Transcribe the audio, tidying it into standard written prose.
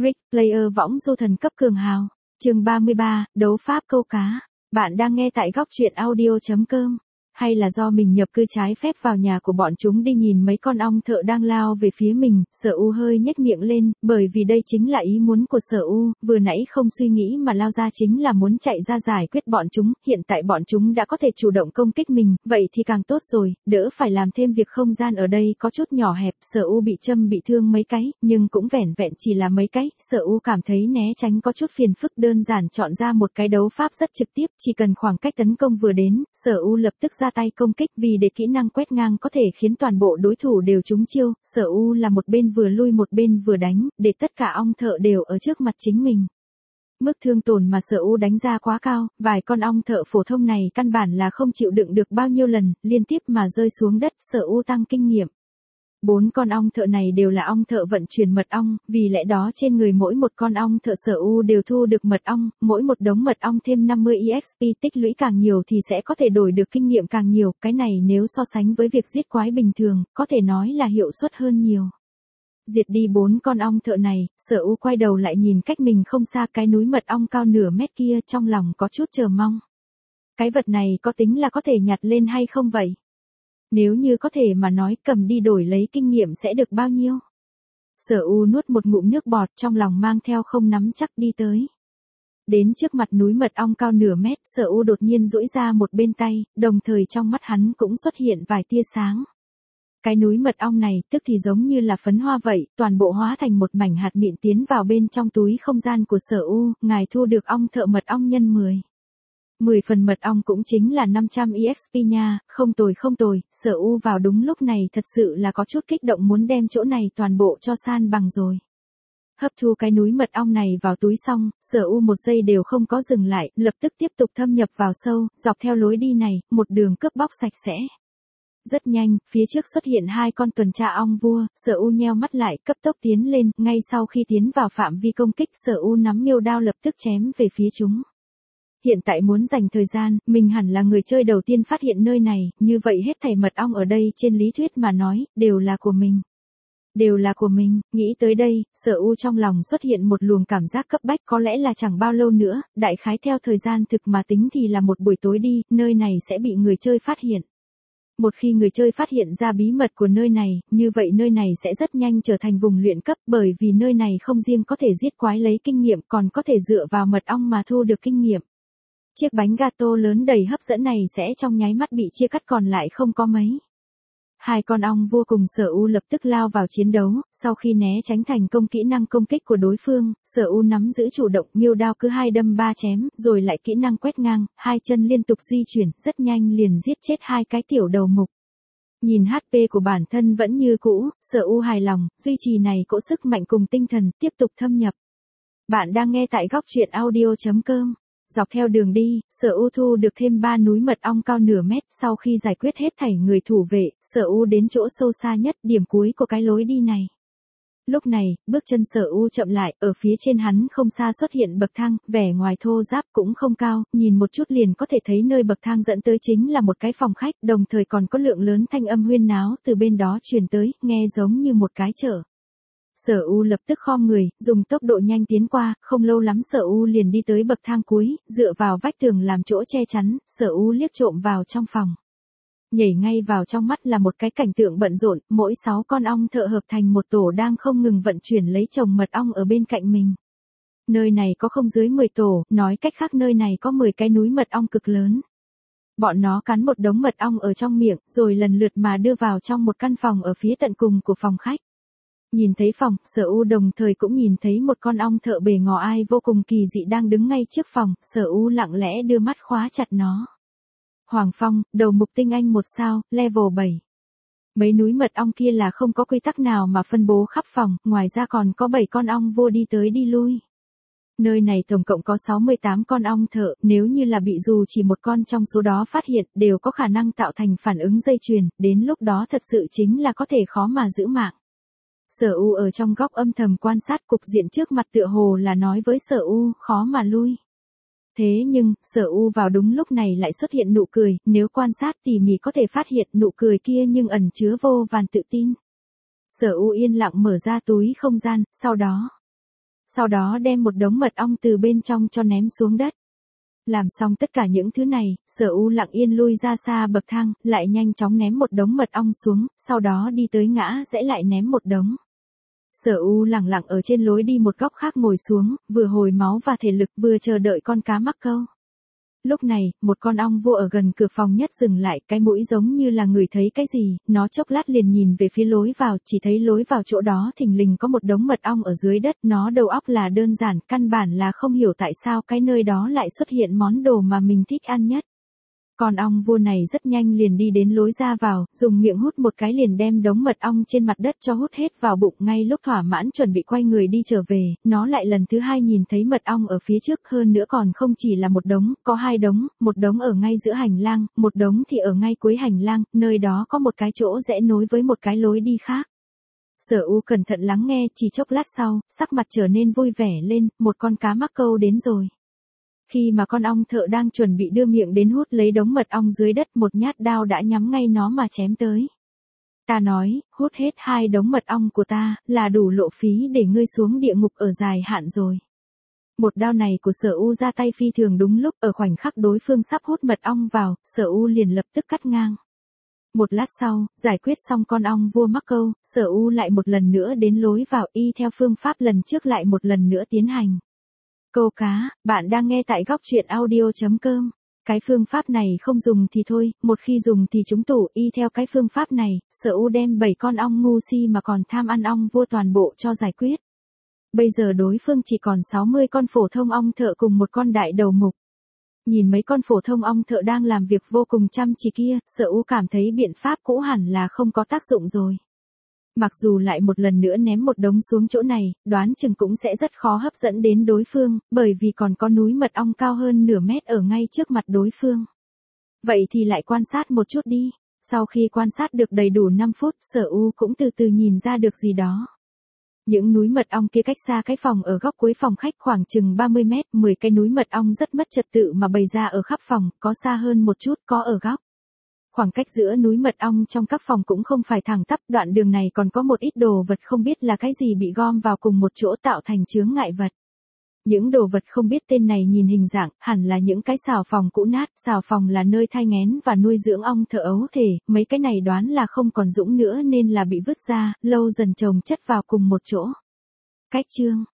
Rick, player võng du thần cấp cường hào. Chương 33, đấu pháp câu cá. Bạn đang nghe tại góc truyện audio.com. Hay là do mình nhập cư trái phép vào nhà của bọn chúng đi nhìn mấy con ong thợ đang lao về phía mình, Sở U hơi nhếch miệng lên, bởi vì đây chính là ý muốn của Sở U, vừa nãy không suy nghĩ mà lao ra chính là muốn chạy ra giải quyết bọn chúng, hiện tại bọn chúng đã có thể chủ động công kích mình, vậy thì càng tốt rồi, đỡ phải làm thêm việc không gian ở đây có chút nhỏ hẹp, Sở U bị châm bị thương mấy cái, nhưng cũng vẻn vẹn chỉ là mấy cái, Sở U cảm thấy né tránh có chút phiền phức, đơn giản chọn ra một cái đấu pháp rất trực tiếp, chỉ cần khoảng cách tấn công vừa đến, Sở U lập tức ra tay công kích, vì để kỹ năng quét ngang có thể khiến toàn bộ đối thủ đều trúng chiêu, Sở U là một bên vừa lui một bên vừa đánh, để tất cả ong thợ đều ở trước mặt chính mình. Mức thương tổn mà Sở U đánh ra quá cao, vài con ong thợ phổ thông này căn bản là không chịu đựng được bao nhiêu lần, liên tiếp mà rơi xuống đất, Sở U tăng kinh nghiệm. 4 con ong thợ này đều là ong thợ vận chuyển mật ong, vì lẽ đó trên người mỗi một con ong thợ Sở U đều thu được mật ong, mỗi một đống mật ong thêm 50 EXP, tích lũy càng nhiều thì sẽ có thể đổi được kinh nghiệm càng nhiều, cái này nếu so sánh với việc giết quái bình thường, có thể nói là hiệu suất hơn nhiều. Diệt đi 4 con ong thợ này, Sở U quay đầu lại nhìn cách mình không xa cái núi mật ong cao nửa mét kia, trong lòng có chút chờ mong. Cái vật này có tính là có thể nhặt lên hay không vậy? Nếu như có thể mà nói cầm đi đổi lấy kinh nghiệm sẽ được bao nhiêu? Sở U nuốt một ngụm nước bọt, trong lòng mang theo không nắm chắc đi tới. Đến trước mặt núi mật ong cao nửa mét, Sở U đột nhiên duỗi ra một bên tay, đồng thời trong mắt hắn cũng xuất hiện vài tia sáng. Cái núi mật ong này tức thì giống như là phấn hoa vậy, toàn bộ hóa thành một mảnh hạt mịn tiến vào bên trong túi không gian của Sở U, ngài thu được ong thợ mật ong nhân 10. 10 phần mật ong cũng chính là 500 EXP nha, không tồi, Sở U vào đúng lúc này thật sự là có chút kích động muốn đem chỗ này toàn bộ cho san bằng rồi. Hấp thu cái núi mật ong này vào túi xong, Sở U một giây đều không có dừng lại, lập tức tiếp tục thâm nhập vào sâu, dọc theo lối đi này, một đường cướp bóc sạch sẽ. Rất nhanh, phía trước xuất hiện 2 con tuần tra ong vua, Sở U nheo mắt lại, cấp tốc tiến lên, ngay sau khi tiến vào phạm vi công kích, Sở U nắm miêu đao lập tức chém về phía chúng. Hiện tại muốn dành thời gian, mình hẳn là người chơi đầu tiên phát hiện nơi này, như vậy hết thảy mật ong ở đây trên lý thuyết mà nói, đều là của mình. Đều là của mình, nghĩ tới đây, Sở U trong lòng xuất hiện một luồng cảm giác cấp bách, có lẽ là chẳng bao lâu nữa, đại khái theo thời gian thực mà tính thì là một buổi tối đi, nơi này sẽ bị người chơi phát hiện. Một khi người chơi phát hiện ra bí mật của nơi này, như vậy nơi này sẽ rất nhanh trở thành vùng luyện cấp, bởi vì nơi này không riêng có thể giết quái lấy kinh nghiệm, còn có thể dựa vào mật ong mà thu được kinh nghiệm. Chiếc bánh gato lớn đầy hấp dẫn này sẽ trong nháy mắt bị chia cắt còn lại không có mấy. 2 con ong vô cùng Sở U lập tức lao vào chiến đấu, sau khi né tránh thành công kỹ năng công kích của đối phương, Sở U nắm giữ chủ động, miêu đao cứ 2 đâm 3 chém, rồi lại kỹ năng quét ngang, 2 chân liên tục di chuyển, rất nhanh liền giết chết 2 cái tiểu đầu mục. Nhìn HP của bản thân vẫn như cũ, Sở U hài lòng, duy trì này cỗ sức mạnh cùng tinh thần, tiếp tục thâm nhập. Bạn đang nghe tại góc truyện audio.com. Dọc theo đường đi, Sở U thu được thêm 3 núi mật ong cao nửa mét, sau khi giải quyết hết thảy người thủ vệ, Sở U đến chỗ sâu xa nhất, điểm cuối của cái lối đi này. Lúc này, bước chân Sở U chậm lại, ở phía trên hắn không xa xuất hiện bậc thang, vẻ ngoài thô ráp cũng không cao, nhìn một chút liền có thể thấy nơi bậc thang dẫn tới chính là một cái phòng khách, đồng thời còn có lượng lớn thanh âm huyên náo từ bên đó truyền tới, nghe giống như một cái chợ. Sở U lập tức khom người, dùng tốc độ nhanh tiến qua, không lâu lắm Sở U liền đi tới bậc thang cuối, dựa vào vách tường làm chỗ che chắn, Sở U liếc trộm vào trong phòng. Nhảy ngay vào trong mắt là một cái cảnh tượng bận rộn, mỗi 6 con ong thợ hợp thành một tổ đang không ngừng vận chuyển lấy chồng mật ong ở bên cạnh mình. Nơi này có không dưới 10 tổ, nói cách khác nơi này có 10 cái núi mật ong cực lớn. Bọn nó cắn một đống mật ong ở trong miệng, rồi lần lượt mà đưa vào trong một căn phòng ở phía tận cùng của phòng khách. Nhìn thấy phòng, Sở U đồng thời cũng nhìn thấy một con ong thợ bề ngò ai vô cùng kỳ dị đang đứng ngay trước phòng, Sở U lặng lẽ đưa mắt khóa chặt nó. Hoàng Phong, đầu mục tinh anh 1 sao, level 7. Mấy núi mật ong kia là không có quy tắc nào mà phân bố khắp phòng, ngoài ra còn có 7 con ong vua đi tới đi lui. Nơi này tổng cộng có 68 con ong thợ, nếu như là bị dù chỉ một con trong số đó phát hiện, đều có khả năng tạo thành phản ứng dây chuyền, đến lúc đó thật sự chính là có thể khó mà giữ mạng. Sở U ở trong góc âm thầm quan sát cục diện trước mặt tựa hồ là nói với Sở U, khó mà lui. Thế nhưng, Sở U vào đúng lúc này lại xuất hiện nụ cười, nếu quan sát tỉ mỉ có thể phát hiện nụ cười kia nhưng ẩn chứa vô vàn tự tin. Sở U yên lặng mở ra túi không gian, sau đó. sau đó đem một đống mật ong từ bên trong cho ném xuống đất. Làm xong tất cả những thứ này, Sở U lặng yên lui ra xa bậc thang, lại nhanh chóng ném một đống mật ong xuống, sau đó đi tới ngã rẽ lại ném một đống. Sở U lẳng lặng ở trên lối đi một góc khác ngồi xuống, vừa hồi máu và thể lực vừa chờ đợi con cá mắc câu. Lúc này, một con ong vua ở gần cửa phòng nhất dừng lại, cái mũi giống như là ngửi thấy cái gì, nó chốc lát liền nhìn về phía lối vào, chỉ thấy lối vào chỗ đó thình lình có một đống mật ong ở dưới đất, nó đầu óc là đơn giản, căn bản là không hiểu tại sao cái nơi đó lại xuất hiện món đồ mà mình thích ăn nhất. Con ong vua này rất nhanh liền đi đến lối ra vào, dùng miệng hút một cái liền đem đống mật ong trên mặt đất cho hút hết vào bụng. Ngay lúc thỏa mãn chuẩn bị quay người đi trở về, nó lại lần thứ hai nhìn thấy mật ong ở phía trước, hơn nữa còn không chỉ là một đống, có hai đống, một đống ở ngay giữa hành lang, một đống thì ở ngay cuối hành lang, nơi đó có một cái chỗ rẽ nối với một cái lối đi khác. Sở U cẩn thận lắng nghe, chỉ chốc lát sau, sắc mặt trở nên vui vẻ lên, một con cá mắc câu đến rồi. Khi mà con ong thợ đang chuẩn bị đưa miệng đến hút lấy đống mật ong dưới đất, một nhát đao đã nhắm ngay nó mà chém tới. Ta nói, hút hết hai đống mật ong của ta, là đủ lộ phí để ngươi xuống địa ngục ở dài hạn rồi. Một đao này của Sở U ra tay phi thường đúng lúc, ở khoảnh khắc đối phương sắp hút mật ong vào, Sở U liền lập tức cắt ngang. Một lát sau, giải quyết xong con ong vua mắc câu, Sở U lại một lần nữa đến lối vào, y theo phương pháp lần trước lại một lần nữa tiến hành. Câu cá, bạn đang nghe tại góc truyện audio.com. Cái phương pháp này không dùng thì thôi, một khi dùng thì trúng tủ. Y theo cái phương pháp này, Sở U đem 7 con ong ngu si mà còn tham ăn ong vua toàn bộ cho giải quyết. Bây giờ đối phương chỉ còn 60 con phổ thông ong thợ cùng một con đại đầu mục. Nhìn mấy con phổ thông ong thợ đang làm việc vô cùng chăm chỉ kia, Sở U cảm thấy biện pháp cũ hẳn là không có tác dụng rồi. Mặc dù lại một lần nữa ném một đống xuống chỗ này, đoán chừng cũng sẽ rất khó hấp dẫn đến đối phương, bởi vì còn có núi mật ong cao hơn nửa mét ở ngay trước mặt đối phương. Vậy thì lại quan sát một chút đi. Sau khi quan sát được đầy đủ 5 phút, Sở U cũng từ từ nhìn ra được gì đó. Những núi mật ong kia cách xa cái phòng ở góc cuối phòng khách khoảng chừng 30 mét, 10 cái núi mật ong rất mất trật tự mà bày ra ở khắp phòng, có xa hơn một chút, có ở góc. Khoảng cách giữa núi mật ong trong các phòng cũng không phải thẳng tắp, đoạn đường này còn có một ít đồ vật không biết là cái gì bị gom vào cùng một chỗ tạo thành chướng ngại vật. Những đồ vật không biết tên này nhìn hình dạng, hẳn là những cái xào phòng cũ nát, xào phòng là nơi thai nghén và nuôi dưỡng ong thợ ấu thể, mấy cái này đoán là không còn dũng nữa nên là bị vứt ra, lâu dần chồng chất vào cùng một chỗ. Cách chương